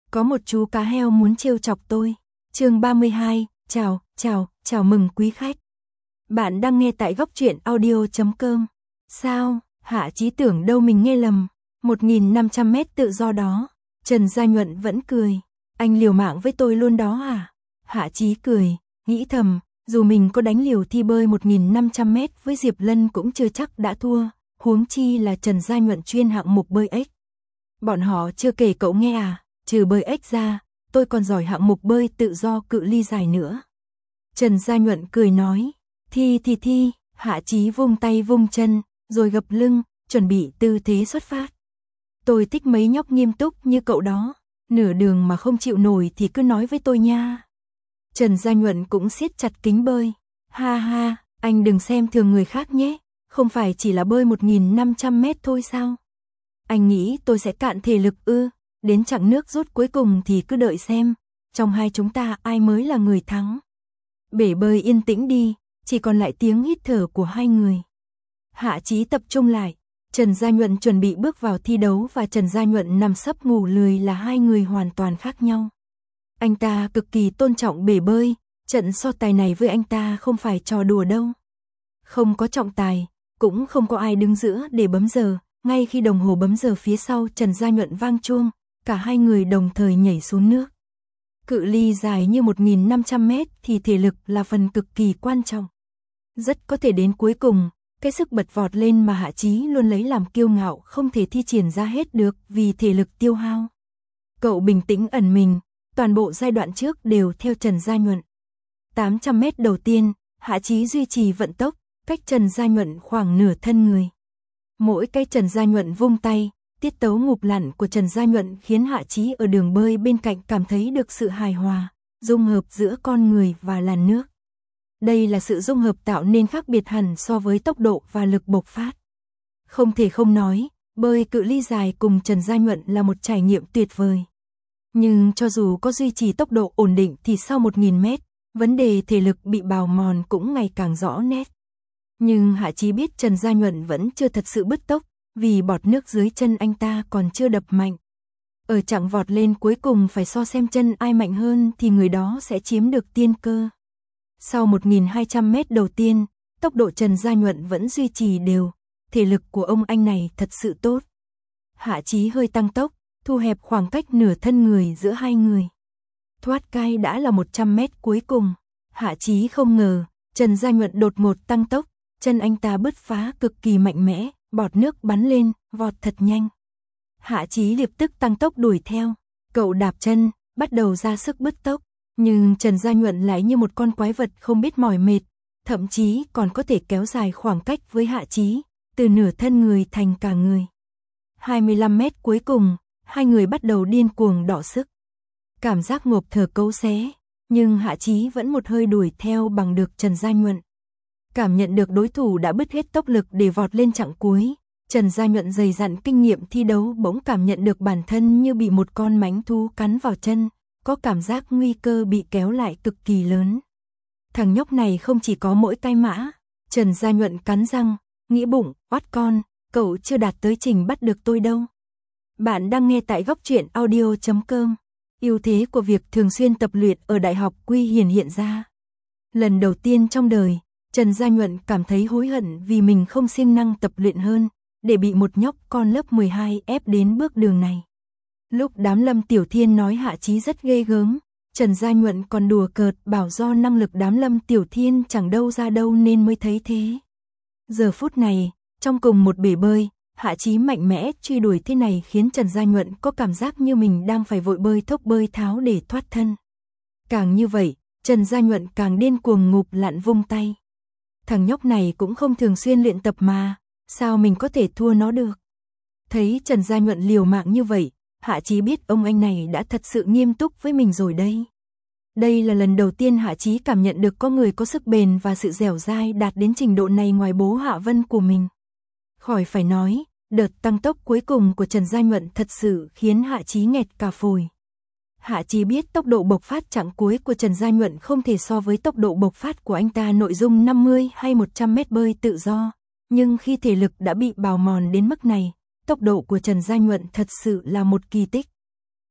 Có một chú cá heo muốn trêu chọc tôi. Chương 32, chào mừng quý khách. Bạn đang nghe tại góc truyện audio.com. Sao, Hạ Chí tưởng đâu mình nghe lầm. 1.500 mét tự do đó. Trần Gia Nhuận vẫn cười. Anh liều mạng với tôi luôn đó à? Hạ Chí cười, nghĩ thầm, dù mình có đánh liều thi bơi 1.500 mét với Diệp Lân cũng chưa chắc đã thua, huống chi là Trần Gia Nhuận chuyên hạng mục bơi ếch. Bọn họ chưa kể cậu nghe à, trừ bơi ếch ra, tôi còn giỏi hạng mục bơi tự do cự ly dài nữa. Trần Gia Nhuận cười nói, thi, Hạ Chí vung tay vung chân, rồi gập lưng, chuẩn bị tư thế xuất phát. Tôi thích mấy nhóc nghiêm túc như cậu đó, nửa đường mà không chịu nổi thì cứ nói với tôi nha. Trần Gia Nhuận cũng siết chặt kính bơi. Ha, anh đừng xem thường người khác nhé, không phải chỉ là bơi 1.500 mét thôi sao? Anh nghĩ tôi sẽ cạn thể lực ư? Đến chặng nước rút cuối cùng thì cứ đợi xem, trong hai chúng ta ai mới là người thắng. Bể bơi yên tĩnh đi, chỉ còn lại tiếng hít thở của hai người. Hạ Chí tập trung lại, Trần Gia Nhuận chuẩn bị bước vào thi đấu và Trần Gia Nhuận nằm sấp ngủ lười là hai người hoàn toàn khác nhau. Anh ta cực kỳ tôn trọng bể bơi, trận so tài này với anh ta không phải trò đùa đâu. Không có trọng tài, cũng không có ai đứng giữa để bấm giờ, ngay khi đồng hồ bấm giờ phía sau Trần Gia Nhuận vang chuông, cả hai người đồng thời nhảy xuống nước. Cự ly dài như 1.500 mét thì thể lực là phần cực kỳ quan trọng. Rất có thể đến cuối cùng, cái sức bật vọt lên mà Hạ Chí luôn lấy làm kiêu ngạo không thể thi triển ra hết được vì thể lực tiêu hao. Cậu bình tĩnh ẩn mình, toàn bộ giai đoạn trước đều theo Trần Gia Nhuận. 800 mét đầu tiên, Hạ Chí duy trì vận tốc, cách Trần Gia Nhuận khoảng nửa thân người. Mỗi cái Trần Gia Nhuận vung tay, tiết tấu ngụp lặn của Trần Gia Nhuận khiến Hạ Chí ở đường bơi bên cạnh cảm thấy được sự hài hòa, dung hợp giữa con người và làn nước. Đây là sự dung hợp tạo nên khác biệt hẳn so với tốc độ và lực bộc phát. Không thể không nói, bơi cự ly dài cùng Trần Gia Nhuận là một trải nghiệm tuyệt vời. Nhưng cho dù có duy trì tốc độ ổn định thì sau 1.000 mét, vấn đề thể lực bị bào mòn cũng ngày càng rõ nét. Nhưng Hạ Chí biết Trần Gia Nhuận vẫn chưa thật sự bứt tốc, vì bọt nước dưới chân anh ta còn chưa đập mạnh. Ở chặng vọt lên cuối cùng phải so xem chân ai mạnh hơn thì người đó sẽ chiếm được tiên cơ. Sau 1.200 mét đầu tiên, tốc độ Trần Gia Nhuận vẫn duy trì đều, thể lực của ông anh này thật sự tốt. Hạ Chí hơi tăng tốc, thu hẹp khoảng cách nửa thân người giữa hai người. Thoát cai đã là 100 mét cuối cùng. Hạ Chí không ngờ, Trần Gia Nhuận đột ngột tăng tốc, chân anh ta bứt phá cực kỳ mạnh mẽ, bọt nước bắn lên, vọt thật nhanh. Hạ Chí lập tức tăng tốc đuổi theo, cậu đạp chân, bắt đầu ra sức bứt tốc, nhưng Trần Gia Nhuận lại như một con quái vật không biết mỏi mệt, thậm chí còn có thể kéo dài khoảng cách với Hạ Chí, từ nửa thân người thành cả người. 25 mét cuối cùng, hai người bắt đầu điên cuồng đọ sức. Cảm giác ngộp thở cấu xé, nhưng Hạ Chí vẫn một hơi đuổi theo bằng được Trần Gia Nhuận. Cảm nhận được đối thủ đã bứt hết tốc lực để vọt lên chặng cuối, Trần Gia Nhuận dày dặn kinh nghiệm thi đấu bỗng cảm nhận được bản thân như bị một con mãnh thú cắn vào chân, có cảm giác nguy cơ bị kéo lại cực kỳ lớn. Thằng nhóc này không chỉ có mỗi cái mã, Trần Gia Nhuận cắn răng, nghĩ bụng, oát con, cậu chưa đạt tới trình bắt được tôi đâu. Bạn đang nghe tại góc truyện audio.com. Ưu thế của việc thường xuyên tập luyện ở đại học Quy Hiền hiện ra. Lần đầu tiên trong đời, Trần Gia Nhuận cảm thấy hối hận vì mình không siêng năng tập luyện hơn, để bị một nhóc con lớp 12 ép đến bước đường này. Lúc đám Lâm Tiểu Thiên nói Hạ Chí rất ghê gớm, Trần Gia Nhuận còn đùa cợt bảo do năng lực đám Lâm Tiểu Thiên chẳng đâu ra đâu nên mới thấy thế. Giờ phút này, trong cùng một bể bơi, Hạ Chí mạnh mẽ truy đuổi thế này khiến Trần Gia Nhuận có cảm giác như mình đang phải vội bơi thốc bơi tháo để thoát thân. Càng như vậy, Trần Gia Nhuận càng điên cuồng ngụp lặn vung tay. Thằng nhóc này cũng không thường xuyên luyện tập mà, sao mình có thể thua nó được? Thấy Trần Gia Nhuận liều mạng như vậy, Hạ Chí biết ông anh này đã thật sự nghiêm túc với mình rồi đây. Đây là lần đầu tiên Hạ Chí cảm nhận được có người có sức bền và sự dẻo dai đạt đến trình độ này ngoài bố Hạ Vân của mình. Khỏi phải nói, đợt tăng tốc cuối cùng của Trần Gia Nhuận thật sự khiến Hạ Chí nghẹt cả phổi. Hạ Chí biết tốc độ bộc phát chặng cuối của Trần Gia Nhuận không thể so với tốc độ bộc phát của anh ta nội dung 50 hay 100 mét bơi tự do, nhưng khi thể lực đã bị bào mòn đến mức này, tốc độ của Trần Gia Nhuận thật sự là một kỳ tích.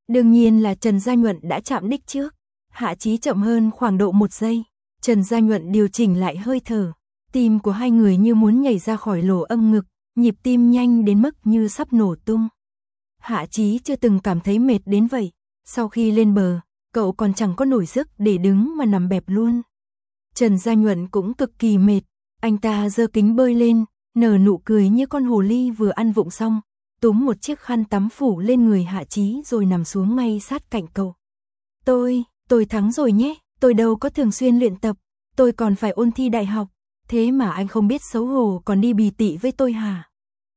Đương nhiên là Trần Gia Nhuận đã chạm đích trước. Hạ Chí chậm hơn khoảng độ 1 giây. Trần Gia Nhuận điều chỉnh lại hơi thở. Tim của hai người như muốn nhảy ra khỏi lỗ âm ngực, nhịp tim nhanh đến mức như sắp nổ tung. Hạ Chí chưa từng cảm thấy mệt đến vậy. Sau khi lên bờ, cậu còn chẳng có nổi sức để đứng mà nằm bẹp luôn. Trần Gia Nhuận cũng cực kỳ mệt. Anh ta giơ kính bơi lên, nở nụ cười như con hồ ly vừa ăn vụng xong, túm một chiếc khăn tắm phủ lên người Hạ Chí rồi nằm xuống ngay sát cạnh cậu. Tôi thắng rồi nhé, tôi đâu có thường xuyên luyện tập, tôi còn phải ôn thi đại học, thế mà anh không biết xấu hổ còn đi bì tị với tôi hả?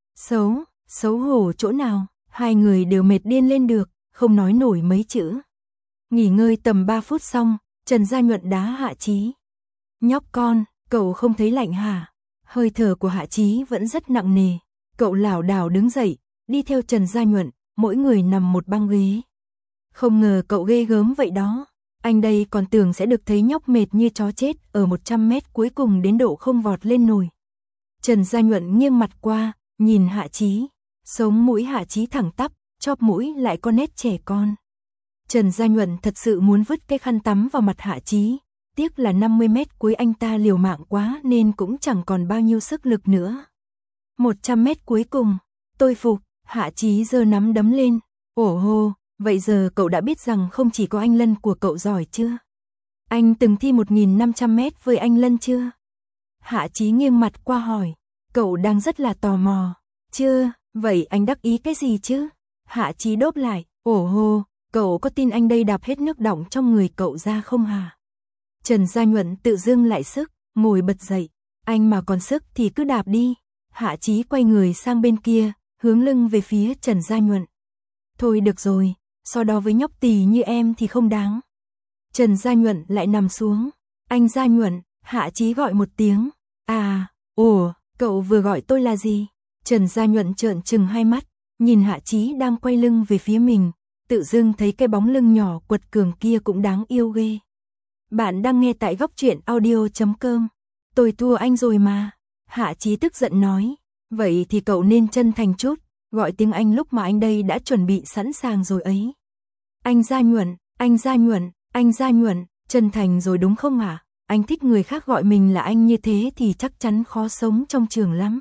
Xấu hổ chỗ nào, hai người đều mệt điên lên được, không nói nổi mấy chữ. Nghỉ ngơi tầm 3 phút xong, Trần Gia Nhuận đá Hạ Chí. Nhóc con, cậu không thấy lạnh hả? Hơi thở của Hạ Chí vẫn rất nặng nề. Cậu lảo đảo đứng dậy, đi theo Trần Gia Nhuận, mỗi người nằm một băng ghế. Không ngờ cậu ghê gớm vậy đó. Anh đây còn tưởng sẽ được thấy nhóc mệt như chó chết ở 100 mét cuối cùng đến độ không vọt lên nổi. Trần Gia Nhuận nghiêng mặt qua, nhìn Hạ Chí. Sống mũi Hạ Chí thẳng tắp, chóp mũi lại có nét trẻ con. Trần Gia Nhuận thật sự muốn vứt cái khăn tắm vào mặt Hạ Chí. Tiếc là 50 mét cuối anh ta liều mạng quá nên cũng chẳng còn bao nhiêu sức lực nữa. 100 mét cuối cùng, tôi phục, Hạ Chí giơ nắm đấm lên. Ồ hô, vậy giờ cậu đã biết rằng không chỉ có anh Lân của cậu giỏi chưa? Anh từng thi 1.500 mét với anh Lân chưa? Hạ Chí nghiêng mặt qua hỏi, cậu đang rất là tò mò. Chưa, vậy anh đắc ý cái gì chứ? Hạ Chí đốp lại, ồ hô, cậu có tin anh đây đạp hết nước đọng trong người cậu ra không hả? Trần Gia Nhuận tự dưng lại sức, ngồi bật dậy, anh mà còn sức thì cứ đạp đi. Hạ Chí quay người sang bên kia, hướng lưng về phía Trần Gia Nhuận. Thôi được rồi, so đo với nhóc tỳ như em thì không đáng. Trần Gia Nhuận lại nằm xuống. Anh Gia Nhuận, Hạ Chí gọi một tiếng. À, ồ, cậu vừa gọi tôi là gì? Trần Gia Nhuận trợn trừng hai mắt, nhìn Hạ Chí đang quay lưng về phía mình, tự dưng thấy cái bóng lưng nhỏ quật cường kia cũng đáng yêu ghê. Bạn đang nghe tại góc truyện audio.com. Tôi thua anh rồi mà. Hạ Chí tức giận nói. Vậy thì cậu nên chân thành chút, gọi tiếng anh lúc mà anh đây đã chuẩn bị sẵn sàng rồi ấy. Anh Gia Nhuận, anh Gia Nhuận, anh Gia Nhuận, chân thành rồi đúng không hả? Anh thích người khác gọi mình là anh như thế thì chắc chắn khó sống trong trường lắm.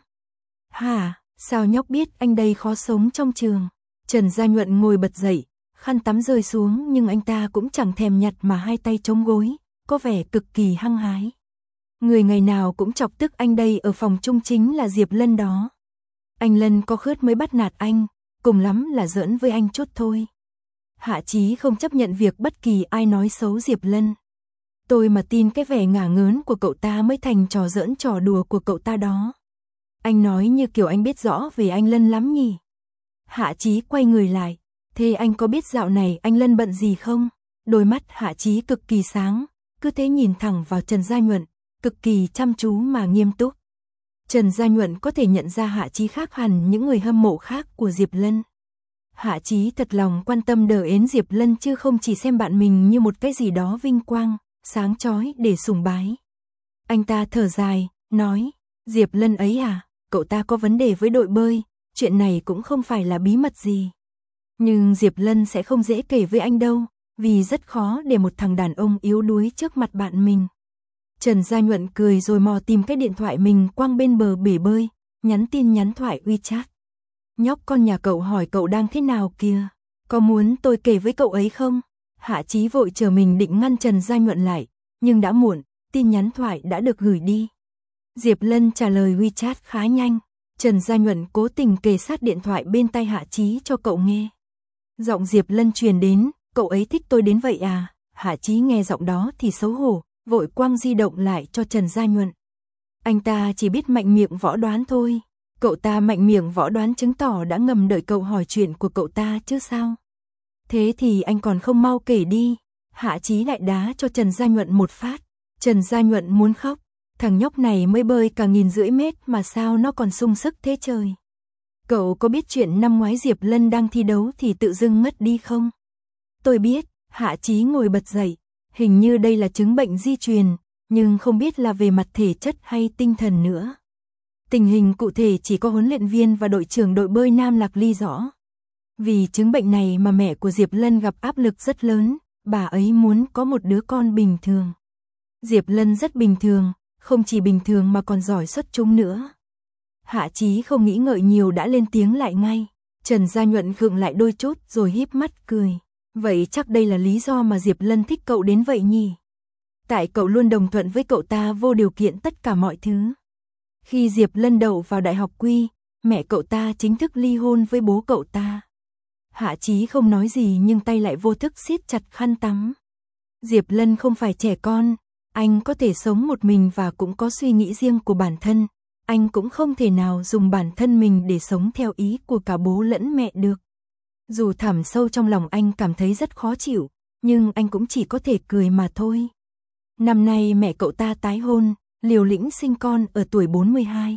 Hả, sao nhóc biết anh đây khó sống trong trường? Trần Gia Nhuận ngồi bật dậy, khăn tắm rơi xuống nhưng anh ta cũng chẳng thèm nhặt mà hai tay chống gối, có vẻ cực kỳ hăng hái. Người ngày nào cũng chọc tức anh đây ở phòng chung chính là Diệp Lân đó. Anh Lân có khớt mới bắt nạt anh, cùng lắm là giỡn với anh chút thôi. Hạ Chí không chấp nhận việc bất kỳ ai nói xấu Diệp Lân. Tôi mà tin cái vẻ ngả ngớn của cậu ta mới thành trò giỡn trò đùa của cậu ta đó. Anh nói như kiểu anh biết rõ về anh Lân lắm nhỉ. Hạ Chí quay người lại. Thế anh có biết dạo này anh Lân bận gì không? Đôi mắt Hạ Chí cực kỳ sáng, cứ thế nhìn thẳng vào Trần Gia Nhuận, cực kỳ chăm chú mà nghiêm túc. Trần Gia Nhuận có thể nhận ra Hạ Chí khác hẳn những người hâm mộ khác của Diệp Lân. Hạ Chí thật lòng quan tâm đờ ến Diệp Lân chứ không chỉ xem bạn mình như một cái gì đó vinh quang, sáng chói để sùng bái. Anh ta thở dài, nói, Diệp Lân ấy à, cậu ta có vấn đề với đội bơi, chuyện này cũng không phải là bí mật gì. Nhưng Diệp Lân sẽ không dễ kể với anh đâu, vì rất khó để một thằng đàn ông yếu đuối trước mặt bạn mình. Trần Gia Nhuận cười rồi mò tìm cái điện thoại mình quăng bên bờ bể bơi, nhắn tin nhắn thoại WeChat. Nhóc con nhà cậu hỏi cậu đang thế nào kìa, có muốn tôi kể với cậu ấy không? Hạ Chí vội chờ mình định ngăn Trần Gia Nhuận lại, nhưng đã muộn, tin nhắn thoại đã được gửi đi. Diệp Lân trả lời WeChat khá nhanh, Trần Gia Nhuận cố tình kề sát điện thoại bên tai Hạ Chí cho cậu nghe. Giọng Diệp Lân truyền đến, cậu ấy thích tôi đến vậy à? Hạ Chí nghe giọng đó thì xấu hổ, vội quăng di động lại cho Trần Gia Nhuận. Anh ta chỉ biết mạnh miệng võ đoán thôi. Cậu ta mạnh miệng võ đoán chứng tỏ đã ngầm đợi cậu hỏi chuyện của cậu ta chứ sao? Thế thì anh còn không mau kể đi. Hạ Chí lại đá cho Trần Gia Nhuận một phát. Trần Gia Nhuận muốn khóc. Thằng nhóc này mới bơi cả 1.500 mét mà sao nó còn sung sức thế trời? Cậu có biết chuyện năm ngoái Diệp Lân đang thi đấu thì tự dưng ngất đi không? Tôi biết. Hạ Chí ngồi bật dậy. Hình như đây là chứng bệnh di truyền, nhưng không biết là về mặt thể chất hay tinh thần nữa. Tình hình cụ thể chỉ có huấn luyện viên và đội trưởng đội bơi Nam Lạc Ly rõ. Vì chứng bệnh này mà mẹ của Diệp Lân gặp áp lực rất lớn, bà ấy muốn có một đứa con bình thường. Diệp Lân rất bình thường, không chỉ bình thường mà còn giỏi xuất chúng nữa. Hạ Chí không nghĩ ngợi nhiều đã lên tiếng lại ngay. Trần Gia Nhuận khựng lại đôi chút rồi híp mắt cười. Vậy chắc đây là lý do mà Diệp Lân thích cậu đến vậy nhỉ? Tại cậu luôn đồng thuận với cậu ta vô điều kiện tất cả mọi thứ. Khi Diệp Lân đậu vào đại học Quy, mẹ cậu ta chính thức ly hôn với bố cậu ta. Hạ Chí không nói gì nhưng tay lại vô thức siết chặt khăn tắm. Diệp Lân không phải trẻ con, anh có thể sống một mình và cũng có suy nghĩ riêng của bản thân. Anh cũng không thể nào dùng bản thân mình để sống theo ý của cả bố lẫn mẹ được. Dù thẳm sâu trong lòng anh cảm thấy rất khó chịu, nhưng anh cũng chỉ có thể cười mà thôi. Năm nay mẹ cậu ta tái hôn, liều lĩnh sinh con ở tuổi 42.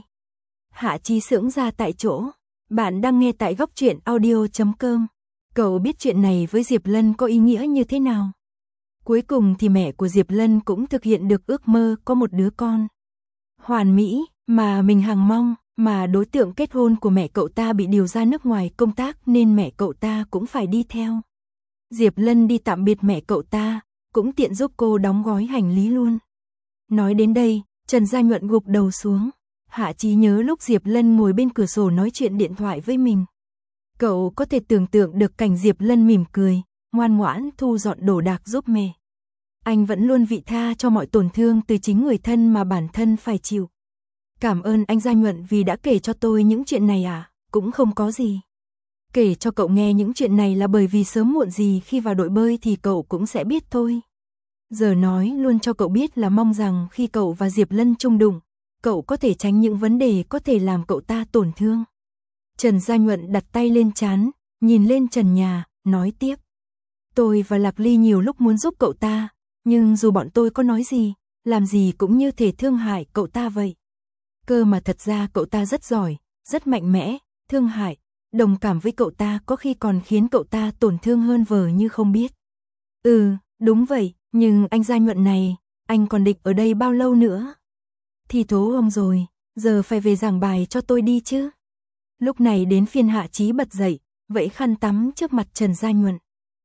Hạ Chí sững ra tại chỗ. Bạn đang nghe tại góc truyện audio.com. Cậu biết chuyện này với Diệp Lân có ý nghĩa như thế nào? Cuối cùng thì mẹ của Diệp Lân cũng thực hiện được ước mơ có một đứa con hoàn mỹ mà mình hằng mong, mà đối tượng kết hôn của mẹ cậu ta bị điều ra nước ngoài công tác nên mẹ cậu ta cũng phải đi theo. Diệp Lân đi tạm biệt mẹ cậu ta, cũng tiện giúp cô đóng gói hành lý luôn. Nói đến đây, Trần Gia Nhuận gục đầu xuống. Hạ Chí nhớ lúc Diệp Lân ngồi bên cửa sổ nói chuyện điện thoại với mình. Cậu có thể tưởng tượng được cảnh Diệp Lân mỉm cười, ngoan ngoãn thu dọn đồ đạc giúp mẹ. Anh vẫn luôn vị tha cho mọi tổn thương từ chính người thân mà bản thân phải chịu. Cảm ơn anh Gia Nhuận vì đã kể cho tôi những chuyện này à, cũng không có gì. Kể cho cậu nghe những chuyện này là bởi vì sớm muộn gì khi vào đội bơi thì cậu cũng sẽ biết thôi. Giờ nói luôn cho cậu biết là mong rằng khi cậu và Diệp Lân chung đụng, cậu có thể tránh những vấn đề có thể làm cậu ta tổn thương. Trần Gia Nhuận đặt tay lên trán, nhìn lên trần nhà, nói tiếp. Tôi và Lạc Ly nhiều lúc muốn giúp cậu ta, nhưng dù bọn tôi có nói gì, làm gì cũng như thể thương hại cậu ta vậy. Cơ mà thật ra cậu ta rất giỏi, rất mạnh mẽ, thương hại, đồng cảm với cậu ta có khi còn khiến cậu ta tổn thương hơn vờ như không biết. Đúng vậy, nhưng anh Gia Nhuận này, anh còn định ở đây bao lâu nữa? Thì thố ông rồi, giờ phải về giảng bài cho tôi đi chứ. Lúc này đến phiên Hạ Chí bật dậy, vẫy khăn tắm trước mặt Trần Gia Nhuận.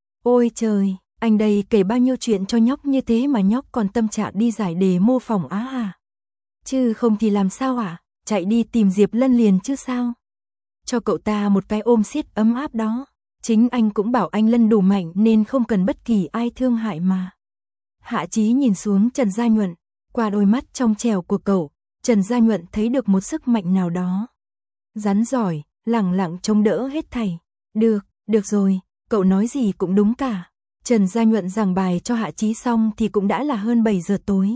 Ôi trời, anh đây kể bao nhiêu chuyện cho nhóc như thế mà nhóc còn tâm trạng đi giải đề mô phỏng á à? Chứ không thì làm sao à? Chạy đi tìm Diệp Lân liền chứ sao? Cho cậu ta một cái ôm siết ấm áp đó. Chính anh cũng bảo anh Lân đủ mạnh nên không cần bất kỳ ai thương hại mà. Hạ Chí nhìn xuống Trần Gia Nhuận, qua đôi mắt trong trẻo của cậu, Trần Gia Nhuận thấy được một sức mạnh nào đó. Rắn giỏi, lẳng lặng chống đỡ hết thảy. Được rồi, cậu nói gì cũng đúng cả. Trần Gia Nhuận giảng bài cho Hạ Chí xong thì cũng đã là hơn 7 giờ tối.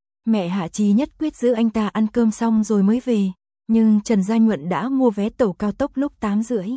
Mẹ Hạ Chí nhất quyết giữ anh ta ăn cơm xong rồi mới về, nhưng Trần Gia Nhuận đã mua vé tàu cao tốc lúc 8:30.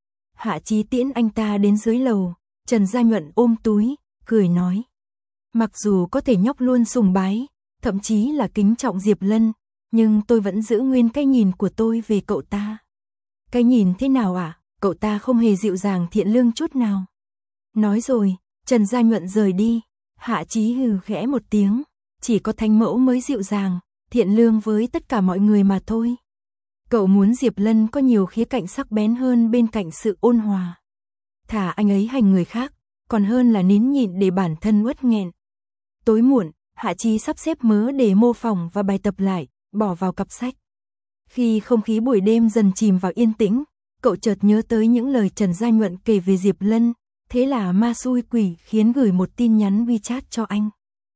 Hạ Chí tiễn anh ta đến dưới lầu, Trần Gia Nhuận ôm túi, cười nói. Mặc dù có thể nhóc luôn sùng bái, thậm chí là kính trọng Diệp Lân, nhưng tôi vẫn giữ nguyên cái nhìn của tôi về cậu ta. Cái nhìn thế nào à? Cậu ta không hề dịu dàng thiện lương chút nào. Nói rồi, Trần Gia Nhuận rời đi. Hạ Chí hừ khẽ một tiếng. Chỉ có thánh mẫu mới dịu dàng, thiện lương với tất cả mọi người mà thôi. Cậu muốn Diệp Lân có nhiều khía cạnh sắc bén hơn bên cạnh sự ôn hòa. Thà anh ấy hành người khác, còn hơn là nín nhịn để bản thân uất nghẹn. Tối muộn, Hạ Chí sắp xếp mớ để mô phỏng và bài tập lại, bỏ vào cặp sách. Khi không khí buổi đêm dần chìm vào yên tĩnh, cậu chợt nhớ tới những lời Trần Gia Nhuận kể về Diệp Lân, thế là ma xui quỷ khiến gửi một tin nhắn WeChat cho anh.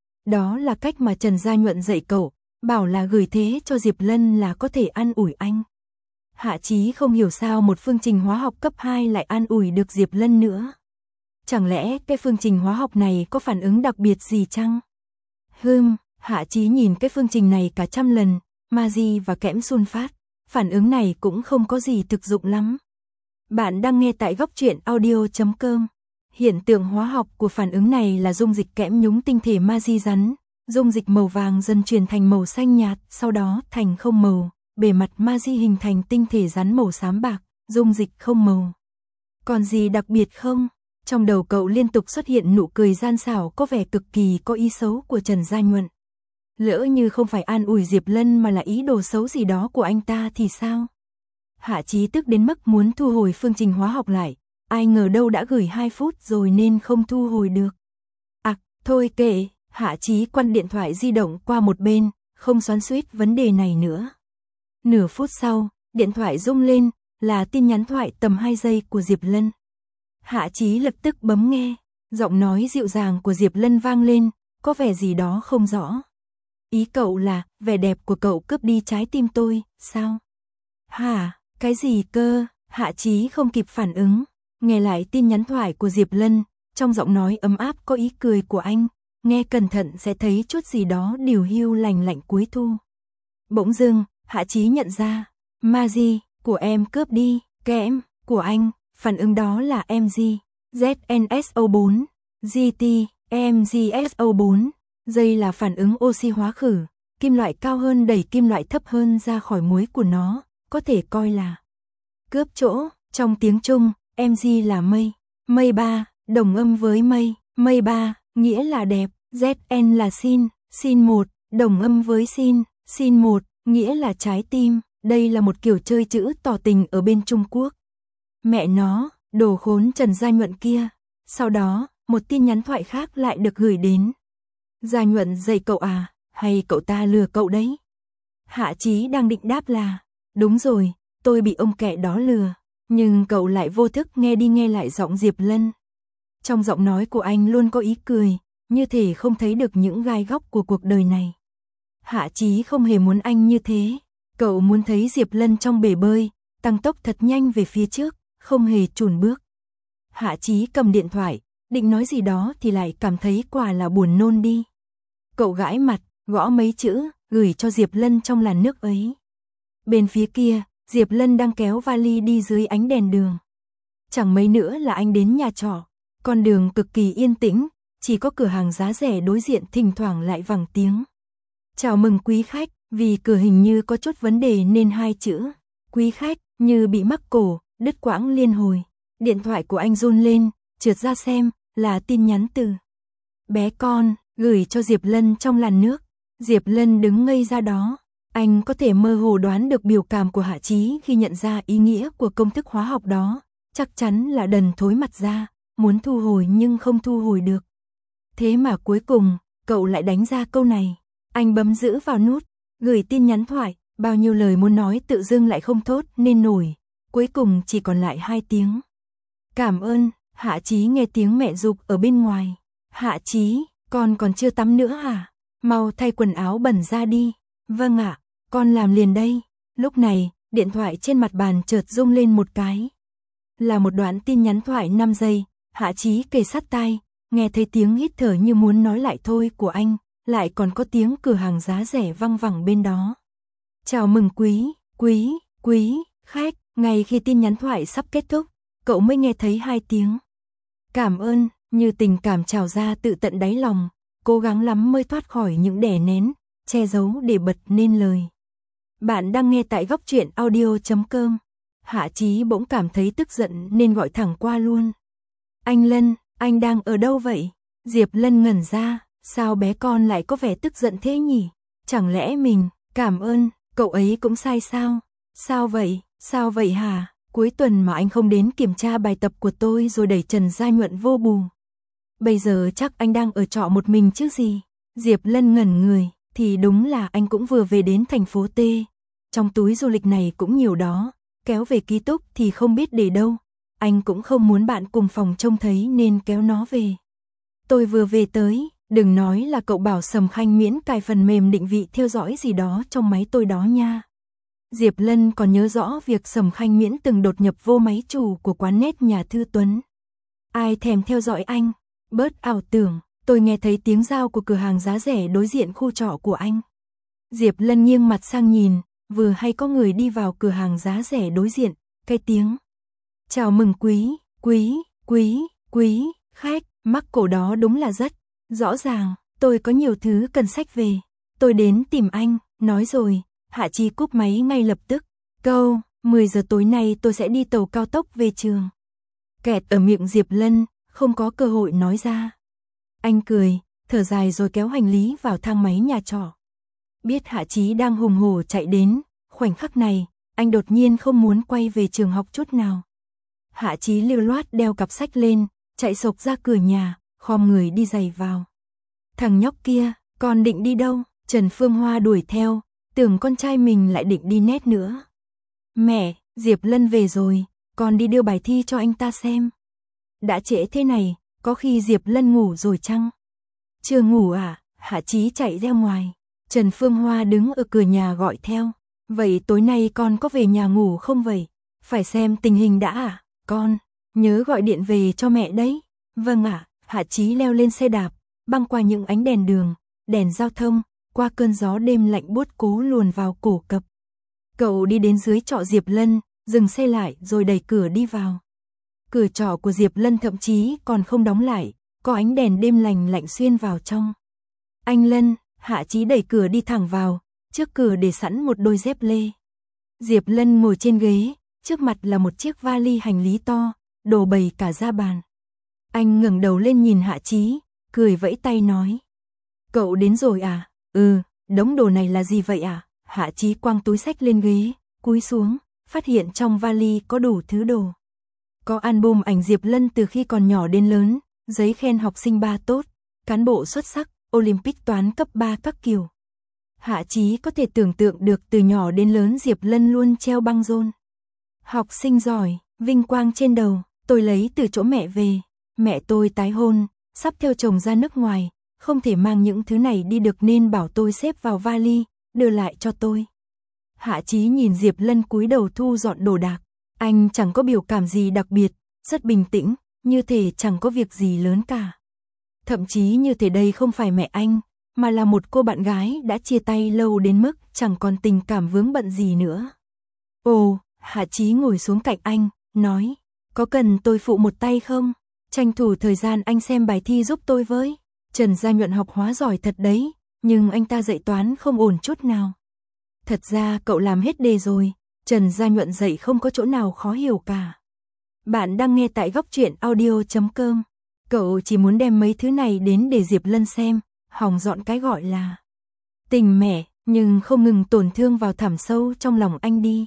Đó là cách mà Trần Gia Nhuận dạy cậu, bảo là gửi thế cho Diệp Lân là có thể an ủi anh. Hạ Chí không hiểu sao một phương trình hóa học cấp 2 lại an ủi được Diệp Lân nữa. Chẳng lẽ cái phương trình hóa học này có phản ứng đặc biệt gì chăng? Hạ Chí nhìn cái phương trình này cả trăm lần, magie và kẽm sunfat, phản ứng này cũng không có gì thực dụng lắm. Bạn đang nghe tại góc truyện audio.com. Hiện tượng hóa học của phản ứng này là dung dịch kẽm nhúng tinh thể magie rắn, dung dịch màu vàng dần chuyển thành màu xanh nhạt, sau đó thành không màu, bề mặt magie hình thành tinh thể rắn màu xám bạc, dung dịch không màu. Còn gì đặc biệt không? Trong đầu cậu liên tục xuất hiện nụ cười gian xảo có vẻ cực kỳ có ý xấu của Trần Gia Nhuận. Lỡ như không phải an ủi Diệp Lân mà là ý đồ xấu gì đó của anh ta thì sao? Hạ Chí tức đến mức muốn thu hồi phương trình hóa học lại, ai ngờ đâu đã gửi 2 phút rồi nên không thu hồi được. Thôi kệ, Hạ Chí quăng điện thoại di động qua một bên, không xoắn xuýt vấn đề này nữa. Nửa phút sau, điện thoại rung lên, là tin nhắn thoại tầm 2 giây của Diệp Lân. Hạ Chí lập tức bấm nghe, giọng nói dịu dàng của Diệp Lân vang lên, có vẻ gì đó không rõ. Ý cậu là, vẻ đẹp của cậu cướp đi trái tim tôi, sao? Hả, cái gì cơ? Hạ Chí không kịp phản ứng, nghe lại tin nhắn thoại của Diệp Lân, trong giọng nói ấm áp có ý cười của anh, nghe cẩn thận sẽ thấy chút gì đó điều hiu lành lạnh cuối thu. Bỗng dưng, Hạ Chí nhận ra, Maji, của em cướp đi, kẽm, của anh, phản ứng đó là MG, ZNSO4, GT, MGSO4, dây là phản ứng oxy hóa khử, kim loại cao hơn đẩy kim loại thấp hơn ra khỏi muối của nó, có thể coi là cướp chỗ, trong tiếng Trung, MG là mây, mây 3, đồng âm với mây 3, nghĩa là đẹp, ZN là sin 1, đồng âm với sin 1, nghĩa là trái tim, đây là một kiểu chơi chữ tỏ tình ở bên Trung Quốc. Mẹ nó, đồ khốn Trần Gia Nhuận kia. Sau đó, một tin nhắn thoại khác lại được gửi đến. Gia Nhuận dạy cậu à, hay cậu ta lừa cậu đấy? Hạ Chí đang định đáp là, đúng rồi, tôi bị ông kẹ đó lừa, nhưng cậu lại vô thức nghe đi nghe lại giọng Diệp Lân. Trong giọng nói của anh luôn có ý cười, như thể không thấy được những gai góc của cuộc đời này. Hạ Chí không hề muốn anh như thế, cậu muốn thấy Diệp Lân trong bể bơi, tăng tốc thật nhanh về phía trước, không hề chùn bước. Hạ Chí cầm điện thoại, định nói gì đó thì lại cảm thấy quả là buồn nôn đi. Cậu gãi mặt, gõ mấy chữ, gửi cho Diệp Lân trong làn nước ấy. Bên phía kia, Diệp Lân đang kéo vali đi dưới ánh đèn đường. Chẳng mấy nữa là anh đến nhà trọ, con đường cực kỳ yên tĩnh, chỉ có cửa hàng giá rẻ đối diện thỉnh thoảng lại vẳng tiếng. Chào mừng quý khách, vì cửa hình như có chút vấn đề nên 2 chữ quý khách như bị mắc cổ, đứt quãng liên hồi. Điện thoại của anh run lên, trượt ra xem, là tin nhắn từ bé con, gửi cho Diệp Lân trong làn nước. Diệp Lân đứng ngây ra đó, anh có thể mơ hồ đoán được biểu cảm của Hạ Chí khi nhận ra ý nghĩa của công thức hóa học đó, chắc chắn là đần thối mặt ra, muốn thu hồi nhưng không thu hồi được. Thế mà cuối cùng, cậu lại đánh ra câu này. Anh bấm giữ vào nút, gửi tin nhắn thoại, bao nhiêu lời muốn nói tự dưng lại không thốt nên nổi, cuối cùng chỉ còn lại 2 tiếng. Cảm ơn. Hạ Chí nghe tiếng mẹ giục ở bên ngoài. Hạ Chí, con còn chưa tắm nữa hả? Mau thay quần áo bẩn ra đi. Vâng ạ, con làm liền đây. Lúc này, điện thoại trên mặt bàn chợt rung lên một cái. Là một đoạn tin nhắn thoại 5 giây, Hạ Chí kề sát tai, nghe thấy tiếng hít thở như muốn nói lại thôi của anh, lại còn có tiếng cửa hàng giá rẻ văng vẳng bên đó. Chào mừng quý khách, ngay khi tin nhắn thoại sắp kết thúc, cậu mới nghe thấy 2 tiếng. Cảm ơn, như tình cảm trào ra tự tận đáy lòng, cố gắng lắm mới thoát khỏi những đè nén, che giấu để bật nên lời. Bạn đang nghe tại góc truyện audio.com. Hạ Chí bỗng cảm thấy tức giận nên gọi thẳng qua luôn. Anh Lân, anh đang ở đâu vậy? Diệp Lân ngẩn ra, sao bé con lại có vẻ tức giận thế nhỉ? Chẳng lẽ mình, cảm ơn, cậu ấy cũng sai sao? Sao vậy hả? Cuối tuần mà anh không đến kiểm tra bài tập của tôi rồi đẩy Trần Gia Nhuận vô bù. Bây giờ chắc anh đang ở trọ một mình chứ gì? Diệp Lân ngẩn người, thì đúng là anh cũng vừa về đến thành phố T. Trong túi du lịch này cũng nhiều đó, kéo về ký túc thì không biết để đâu. Anh cũng không muốn bạn cùng phòng trông thấy nên kéo nó về. Tôi vừa về tới, đừng nói là cậu bảo Sầm Khanh miễn cài phần mềm định vị theo dõi gì đó trong máy tôi đó nha. Diệp Lân còn nhớ rõ việc Sầm Khanh miễn từng đột nhập vô máy chủ của quán net nhà Thư Tuấn. Ai thèm theo dõi anh, bớt ảo tưởng, tôi nghe thấy tiếng rao của cửa hàng giá rẻ đối diện khu trọ của anh. Diệp Lân nghiêng mặt sang nhìn, vừa hay có người đi vào cửa hàng giá rẻ đối diện, cái tiếng. Chào mừng quý khách, mắc cổ đó đúng là rất rõ ràng, tôi có nhiều thứ cần xách về, tôi đến tìm anh, nói rồi. Hạ Chí cúp máy ngay lập tức. Câu, 10 giờ tối nay tôi sẽ đi tàu cao tốc về trường. Kẹt ở miệng Diệp Lân, không có cơ hội nói ra. Anh cười, thở dài rồi kéo hành lý vào thang máy nhà trọ. Biết Hạ Chí đang hùng hổ chạy đến, khoảnh khắc này, anh đột nhiên không muốn quay về trường học chút nào. Hạ Chí lưu loát đeo cặp sách lên, chạy sộc ra cửa nhà, khom người đi giày vào. Thằng nhóc kia, con định đi đâu? Trần Phương Hoa đuổi theo, tưởng con trai mình lại định đi nét nữa. Mẹ, Diệp Lân về rồi, con đi đưa bài thi cho anh ta xem. Đã trễ thế này, có khi Diệp Lân ngủ rồi chăng? Chưa ngủ à? Hạ Chí chạy ra ngoài. Trần Phương Hoa đứng ở cửa nhà gọi theo. Vậy tối nay con có về nhà ngủ không vậy? Phải xem tình hình đã à? Con, nhớ gọi điện về cho mẹ đấy. Vâng ạ. Hạ Chí leo lên xe đạp, băng qua những ánh đèn đường, đèn giao thông, qua cơn gió đêm lạnh buốt cố luồn vào cổ cập. Cậu đi đến dưới trọ Diệp Lân, dừng xe lại rồi đẩy cửa đi vào. Cửa trọ của Diệp Lân thậm chí còn không đóng lại, có ánh đèn đêm lành lạnh xuyên vào trong. Anh Lân, Hạ Chí đẩy cửa đi thẳng vào, trước cửa để sẵn một đôi dép lê. Diệp Lân ngồi trên ghế, trước mặt là một chiếc vali hành lý to, đồ bày cả ra bàn. Anh ngẩng đầu lên nhìn Hạ Chí, cười vẫy tay nói. Cậu đến rồi à? Ừ, đống đồ này là gì vậy à? Hạ Chí quăng túi xách lên ghế, cúi xuống, phát hiện trong vali có đủ thứ đồ. Có album ảnh Diệp Lân từ khi còn nhỏ đến lớn, giấy khen học sinh 3 tốt, cán bộ xuất sắc, Olympic toán cấp 3 các kiểu. Hạ Chí có thể tưởng tượng được từ nhỏ đến lớn Diệp Lân luôn treo băng rôn. Học sinh giỏi, vinh quang trên đầu, tôi lấy từ chỗ mẹ về. Mẹ tôi tái hôn, sắp theo chồng ra nước ngoài, không thể mang những thứ này đi được nên bảo tôi xếp vào vali, đưa lại cho tôi. Hạ Chí nhìn Diệp Lân cúi đầu thu dọn đồ đạc. Anh chẳng có biểu cảm gì đặc biệt, rất bình tĩnh, như thể chẳng có việc gì lớn cả. Thậm chí như thể đây không phải mẹ anh, mà là một cô bạn gái đã chia tay lâu đến mức chẳng còn tình cảm vướng bận gì nữa. Ồ, Hạ Chí ngồi xuống cạnh anh, nói, có cần tôi phụ một tay không? Tranh thủ thời gian anh xem bài thi giúp tôi với. Trần Gia Nhuận học hóa giỏi thật đấy, nhưng anh ta dạy toán không ổn chút nào. Thật ra cậu làm hết đề rồi, Trần Gia Nhuận dạy không có chỗ nào khó hiểu cả. Bạn đang nghe tại goctruyện.audio.com. Cậu chỉ muốn đem mấy thứ này đến để Diệp Lân xem, hòng dọn cái gọi là tình mẹ, nhưng không ngừng tổn thương vào thẳm sâu trong lòng anh đi.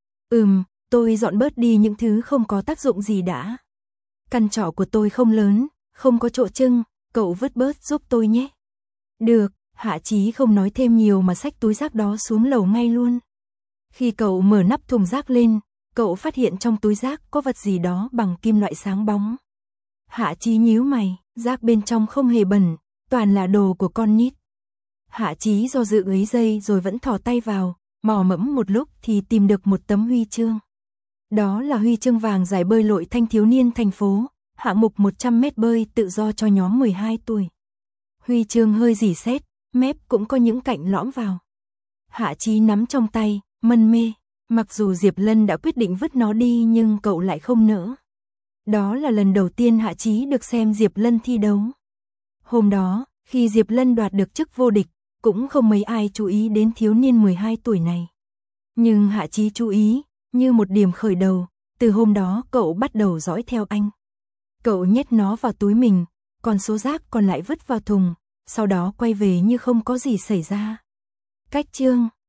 Tôi dọn bớt đi những thứ không có tác dụng gì đã. Căn trọ của tôi không lớn, không có chỗ trưng, cậu vứt bớt giúp tôi nhé. Được, Hạ Chí không nói thêm nhiều mà xách túi rác đó xuống lầu ngay luôn. Khi cậu mở nắp thùng rác lên, cậu phát hiện trong túi rác có vật gì đó bằng kim loại sáng bóng. Hạ Chí nhíu mày, rác bên trong không hề bẩn, toàn là đồ của con nít. Hạ Chí do dự ấy giây rồi vẫn thò tay vào, mò mẫm một lúc thì tìm được một tấm huy chương. Đó là huy chương vàng giải bơi lội thanh thiếu niên thành phố, hạng mục 100m bơi tự do cho nhóm 12 tuổi. Huy chương hơi rỉ sét, mép cũng có những cạnh lõm vào. Hạ Chí nắm trong tay, mân mê, mặc dù Diệp Lân đã quyết định vứt nó đi nhưng cậu lại không nỡ. Đó là lần đầu tiên Hạ Chí được xem Diệp Lân thi đấu. Hôm đó, khi Diệp Lân đoạt được chức vô địch, cũng không mấy ai chú ý đến thiếu niên 12 tuổi này. Nhưng Hạ Chí chú ý, như một điểm khởi đầu, từ hôm đó cậu bắt đầu dõi theo anh. Cậu nhét nó vào túi mình, còn số rác còn lại vứt vào thùng, sau đó quay về như không có gì xảy ra. Cách chương